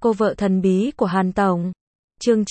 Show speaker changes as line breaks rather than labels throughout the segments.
Cô vợ thần bí của Hàn Tổng. Chương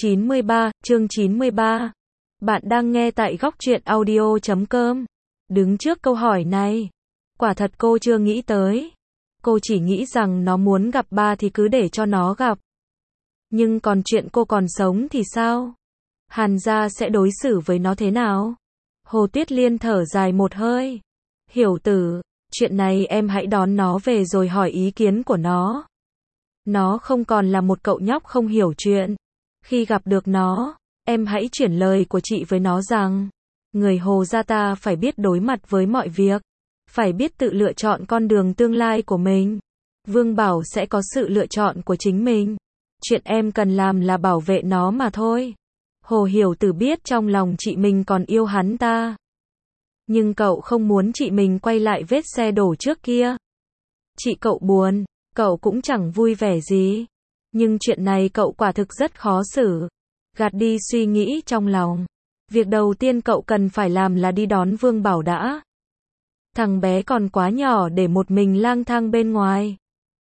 93. Bạn đang nghe tại góc truyện audio.com. Đứng trước câu hỏi này, quả thật cô chưa nghĩ tới. Cô chỉ nghĩ rằng nó muốn gặp ba thì cứ để cho nó gặp. Nhưng còn chuyện cô còn sống thì sao? Hàn gia sẽ đối xử với nó thế nào? Hồ Tuyết Liên thở dài một hơi. Hiểu Tử, chuyện này em hãy đón nó về rồi hỏi ý kiến của nó. Nó không còn là một cậu nhóc không hiểu chuyện. Khi gặp được nó, em hãy chuyển lời của chị với nó rằng, người Hồ gia ta phải biết đối mặt với mọi việc, phải biết tự lựa chọn con đường tương lai của mình. Vương Bảo sẽ có sự lựa chọn của chính mình. Chuyện em cần làm là bảo vệ nó mà thôi. Hồ Hiểu Tử biết trong lòng chị mình còn yêu hắn ta. Nhưng cậu không muốn chị mình quay lại vết xe đổ trước kia. Chị cậu buồn, cậu cũng chẳng vui vẻ gì. Nhưng chuyện này cậu quả thực rất khó xử. Gạt đi suy nghĩ trong lòng. Việc đầu tiên cậu cần phải làm là đi đón Vương Bảo đã. Thằng bé còn quá nhỏ để một mình lang thang bên ngoài.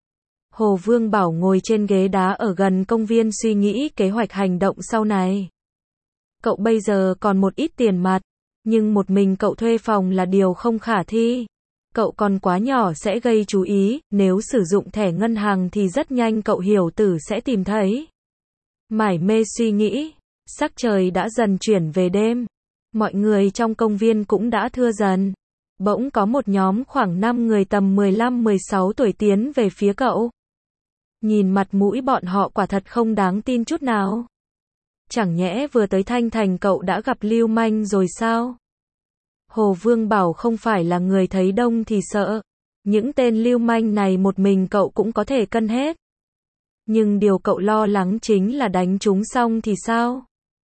Hồ Vương Bảo ngồi trên ghế đá ở gần công viên suy nghĩ kế hoạch hành động sau này. Cậu bây giờ còn một ít tiền mặt, nhưng một mình cậu thuê phòng là điều không khả thi. Cậu còn quá nhỏ sẽ gây chú ý, nếu sử dụng thẻ ngân hàng thì rất nhanh cậu Hiểu Tử sẽ tìm thấy. Mải mê suy nghĩ, sắc trời đã dần chuyển về đêm. Mọi người trong công viên cũng đã thưa dần. Bỗng có một nhóm khoảng 5 người tầm 15-16 tuổi tiến về phía cậu. Nhìn mặt mũi bọn họ quả thật không đáng tin chút nào. Chẳng nhẽ vừa tới Thanh Thành cậu đã gặp lưu manh rồi sao? Hồ Vương Bảo không phải là người thấy đông thì sợ. Những tên lưu manh này một mình cậu cũng có thể cân hết. Nhưng điều cậu lo lắng chính là đánh chúng xong thì sao?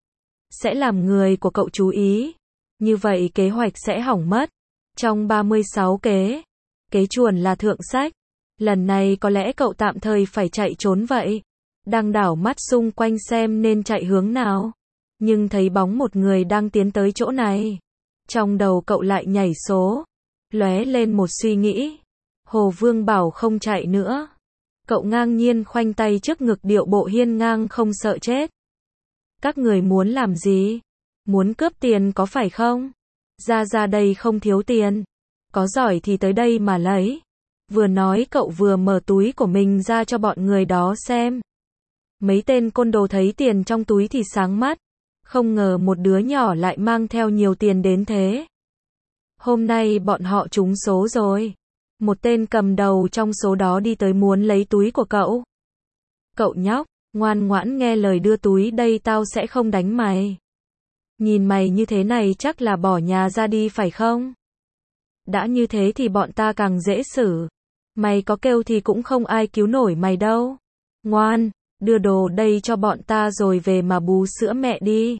Sẽ làm người của cậu chú ý. Như vậy kế hoạch sẽ hỏng mất. Trong 36 kế, kế chuồn là thượng sách. Lần này có lẽ cậu tạm thời phải chạy trốn vậy. Đang đảo mắt xung quanh xem nên chạy hướng nào. Nhưng thấy bóng một người đang tiến tới chỗ này. Trong đầu cậu lại nhảy số. Lóe lên một suy nghĩ. Hồ Vương Bảo không chạy nữa. Cậu ngang nhiên khoanh tay trước ngực điệu bộ hiên ngang không sợ chết. Các người muốn làm gì? Muốn cướp tiền có phải không? Ra đây không thiếu tiền. Có giỏi thì tới đây mà lấy. Vừa nói cậu vừa mở túi của mình ra cho bọn người đó xem. Mấy tên côn đồ thấy tiền trong túi thì sáng mắt. Không ngờ một đứa nhỏ lại mang theo nhiều tiền đến thế. Hôm nay bọn họ trúng số rồi. Một tên cầm đầu trong số đó đi tới muốn lấy túi của cậu. Cậu nhóc, ngoan ngoãn nghe lời đưa túi đây tao sẽ không đánh mày. Nhìn mày như thế này chắc là bỏ nhà ra đi phải không? Đã như thế thì bọn ta càng dễ xử. Mày có kêu thì cũng không ai cứu nổi mày đâu. Ngoan, đưa đồ đây cho bọn ta rồi về mà bú sữa mẹ đi.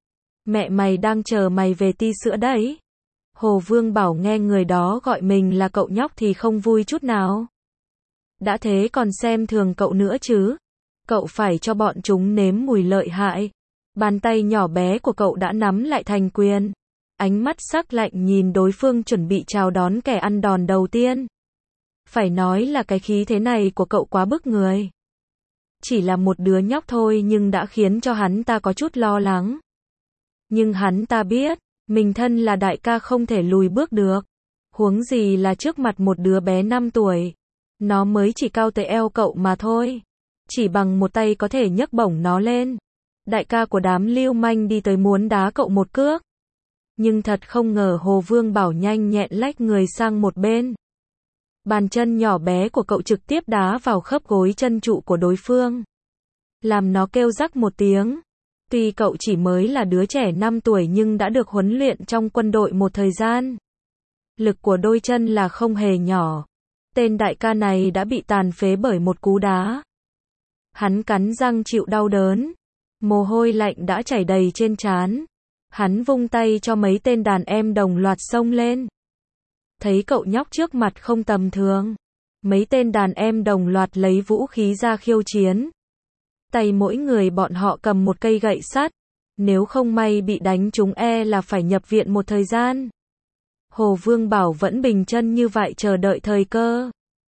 Mẹ mày đang chờ mày về ti sữa đấy. Hồ Vương Bảo nghe người đó gọi mình là cậu nhóc thì không vui chút nào. Đã thế còn xem thường cậu nữa chứ. Cậu phải cho bọn chúng nếm mùi lợi hại. Bàn tay nhỏ bé của cậu đã nắm lại thành quyền. Ánh mắt sắc lạnh nhìn đối phương chuẩn bị chào đón kẻ ăn đòn đầu tiên. Phải nói là cái khí thế này của cậu quá bức người. Chỉ là một đứa nhóc thôi nhưng đã khiến cho hắn ta có chút lo lắng. Nhưng hắn ta biết, mình thân là đại ca không thể lùi bước được. Huống gì là trước mặt một đứa bé 5 tuổi. Nó mới chỉ cao tới eo cậu mà thôi. Chỉ bằng một tay có thể nhấc bổng nó lên. Đại ca của đám lưu manh đi tới muốn đá cậu một cước. Nhưng thật không ngờ Hồ Vương Bảo nhanh nhẹn lách người sang một bên. Bàn chân nhỏ bé của cậu trực tiếp đá vào khớp gối chân trụ của đối phương. Làm nó kêu rắc một tiếng. Tuy cậu chỉ mới là đứa trẻ 5 tuổi nhưng đã được huấn luyện trong quân đội một thời gian. Lực của đôi chân là không hề nhỏ. Tên đại ca này đã bị tàn phế bởi một cú đá. Hắn cắn răng chịu đau đớn. Mồ hôi lạnh đã chảy đầy trên trán. Hắn vung tay cho mấy tên đàn em đồng loạt xông lên. Thấy cậu nhóc trước mặt không tầm thường. Mấy tên đàn em đồng loạt lấy vũ khí ra khiêu chiến. Tay mỗi người bọn họ cầm một cây gậy sắt. Nếu không may bị đánh trúng là phải nhập viện một thời gian. Hồ Vương Bảo vẫn bình chân như vậy chờ đợi thời cơ.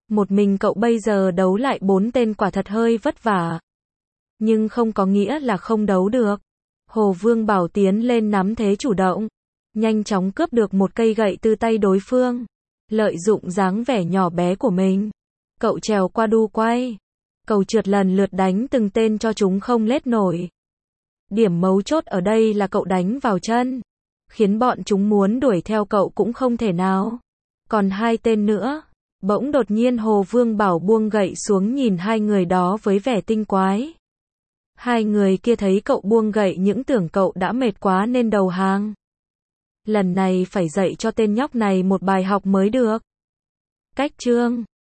Một mình cậu bây giờ đấu lại 4 tên quả thật hơi vất vả. Nhưng không có nghĩa là không đấu được. Hồ Vương Bảo tiến lên nắm thế chủ động. Nhanh chóng cướp được một cây gậy từ tay đối phương. Lợi dụng dáng vẻ nhỏ bé của mình. Cậu trèo qua đu quay. Cầu trượt lần lượt đánh từng tên cho chúng không lết nổi. Điểm mấu chốt ở đây là cậu đánh vào chân. Khiến bọn chúng muốn đuổi theo cậu cũng không thể nào. Còn 2 tên nữa. Bỗng đột nhiên Hồ Vương Bảo buông gậy xuống nhìn 2 người đó với vẻ tinh quái. 2 người kia thấy cậu buông gậy những tưởng cậu đã mệt quá nên đầu hàng. Lần này phải dạy cho tên nhóc này một bài học mới được. Cách chương